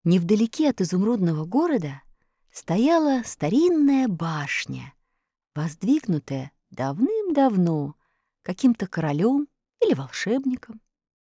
Невдалеке от изумрудного города стояла старинная башня, воздвигнутая давным-давно каким-то королем или волшебником.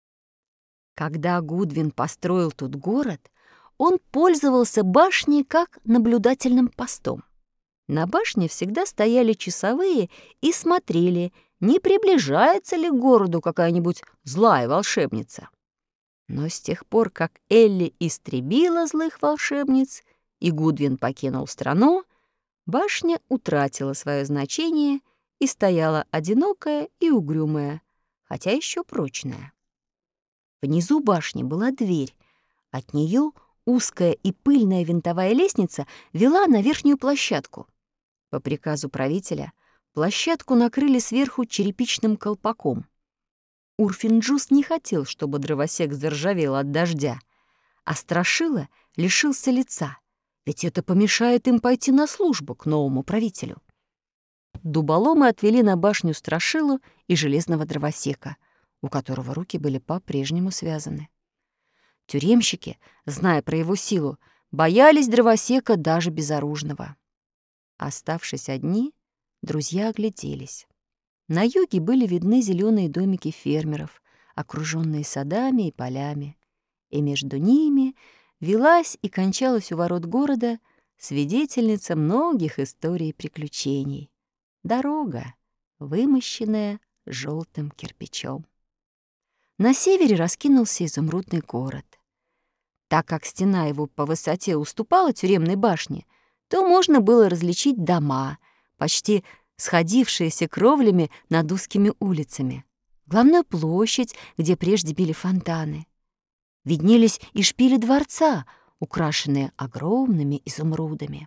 Когда Гудвин построил тут город, он пользовался башней как наблюдательным постом. На башне всегда стояли часовые и смотрели, не приближается ли к городу какая-нибудь злая волшебница. Но с тех пор, как Элли истребила злых волшебниц и Гудвин покинул страну, башня утратила свое значение и стояла одинокая и угрюмая, хотя еще прочная. Внизу башни была дверь. От нее узкая и пыльная винтовая лестница вела на верхнюю площадку. По приказу правителя площадку накрыли сверху черепичным колпаком. Урфин-Джюс не хотел, чтобы дровосек заржавел от дождя, а Страшила лишился лица, ведь это помешает им пойти на службу к новому правителю. Дуболомы отвели на башню Страшилу и железного дровосека, у которого руки были по-прежнему связаны. Тюремщики, зная про его силу, боялись дровосека даже безоружного. Оставшись одни, друзья огляделись. На юге были видны зеленые домики фермеров, окруженные садами и полями, и между ними велась и кончалась у ворот города свидетельница многих историй и приключений — дорога, вымощенная желтым кирпичом. На севере раскинулся изумрудный город. Так как стена его по высоте уступала тюремной башне, то можно было различить дома, почти сходившиеся кровлями над узкими улицами, главную площадь, где прежде били фонтаны. Виднелись и шпили дворца, украшенные огромными изумрудами.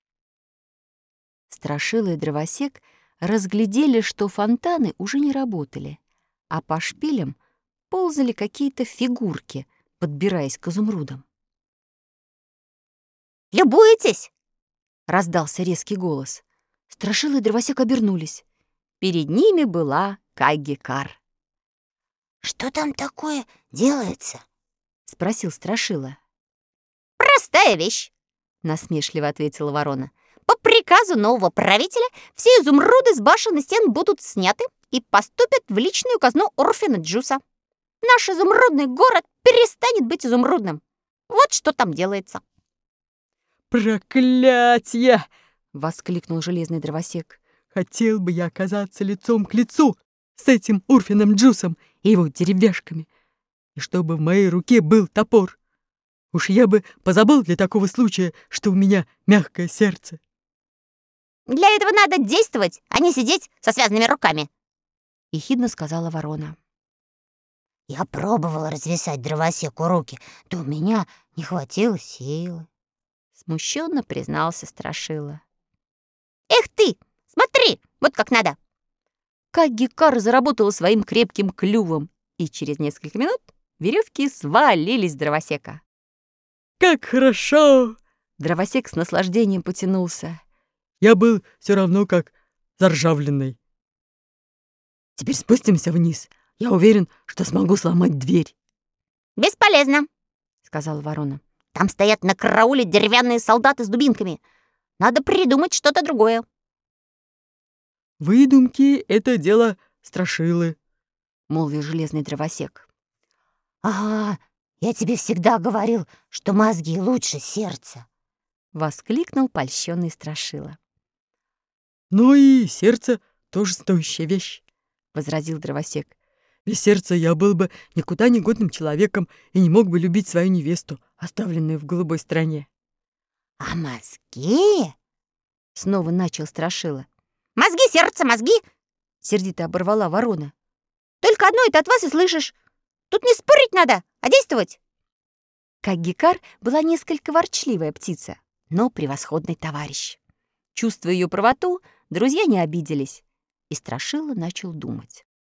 Страшила и дровосек разглядели, что фонтаны уже не работали, а по шпилям ползали какие-то фигурки, подбираясь к изумрудам. «Любуетесь?» — раздался резкий голос. Страшила и дровосек обернулись. Перед ними была Кагги-Кар. «Что там такое делается?» — спросил Страшила. «Простая вещь», — насмешливо ответила ворона. «По приказу нового правителя все изумруды с башен и стен будут сняты и поступят в личную казну Урфина-Джюса. Наш изумрудный город перестанет быть изумрудным. Вот что там делается». «Проклятье!» — воскликнул железный дровосек. «Хотел бы я оказаться лицом к лицу с этим Урфином Джусом и его деревяшками, и чтобы в моей руке был топор. Уж я бы позабыл для такого случая, что у меня мягкое сердце». «Для этого надо действовать, а не сидеть со связанными руками», — ехидно сказала ворона. «Я пробовала развесать дровосеку руки, да у меня не хватило силы», — смущенно признался Страшила. «Эх ты, смотри, вот как надо!» Кагги-Кар заработала своим крепким клювом, и через несколько минут веревки свалились с дровосека. «Как хорошо!» Дровосек с наслаждением потянулся. «Я был все равно как заржавленный. Теперь спустимся вниз. Я уверен, что смогу сломать дверь». «Бесполезно», — сказала ворона. «Там стоят на карауле деревянные солдаты с дубинками. Надо придумать что-то другое». «Выдумки — это дело Страшилы», — молвил железный дровосек. «Ага, я тебе всегда говорил, что мозги лучше сердца», — воскликнул польщённый Страшила. «Ну и сердце тоже стоящая вещь», — возразил дровосек. «Без сердца я был бы никуда не годным человеком и не мог бы любить свою невесту, оставленную в голубой стране». «А мозги?» — снова начал Страшила. «Мозги, сердце, мозги!» — сердито оборвала ворона. «Только одно это от вас и слышишь. Тут не спорить надо, а действовать». Кагги-Кар была несколько ворчливая птица, но превосходный товарищ. Чувствуя ее правоту, друзья не обиделись, и Страшила начал думать.